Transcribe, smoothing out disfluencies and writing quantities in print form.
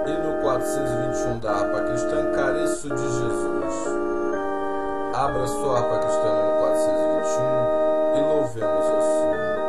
e no 421 da harpa cristã, Careço de Jesus. Abra sua harpa cristã no 421 e louvemos ao Senhor.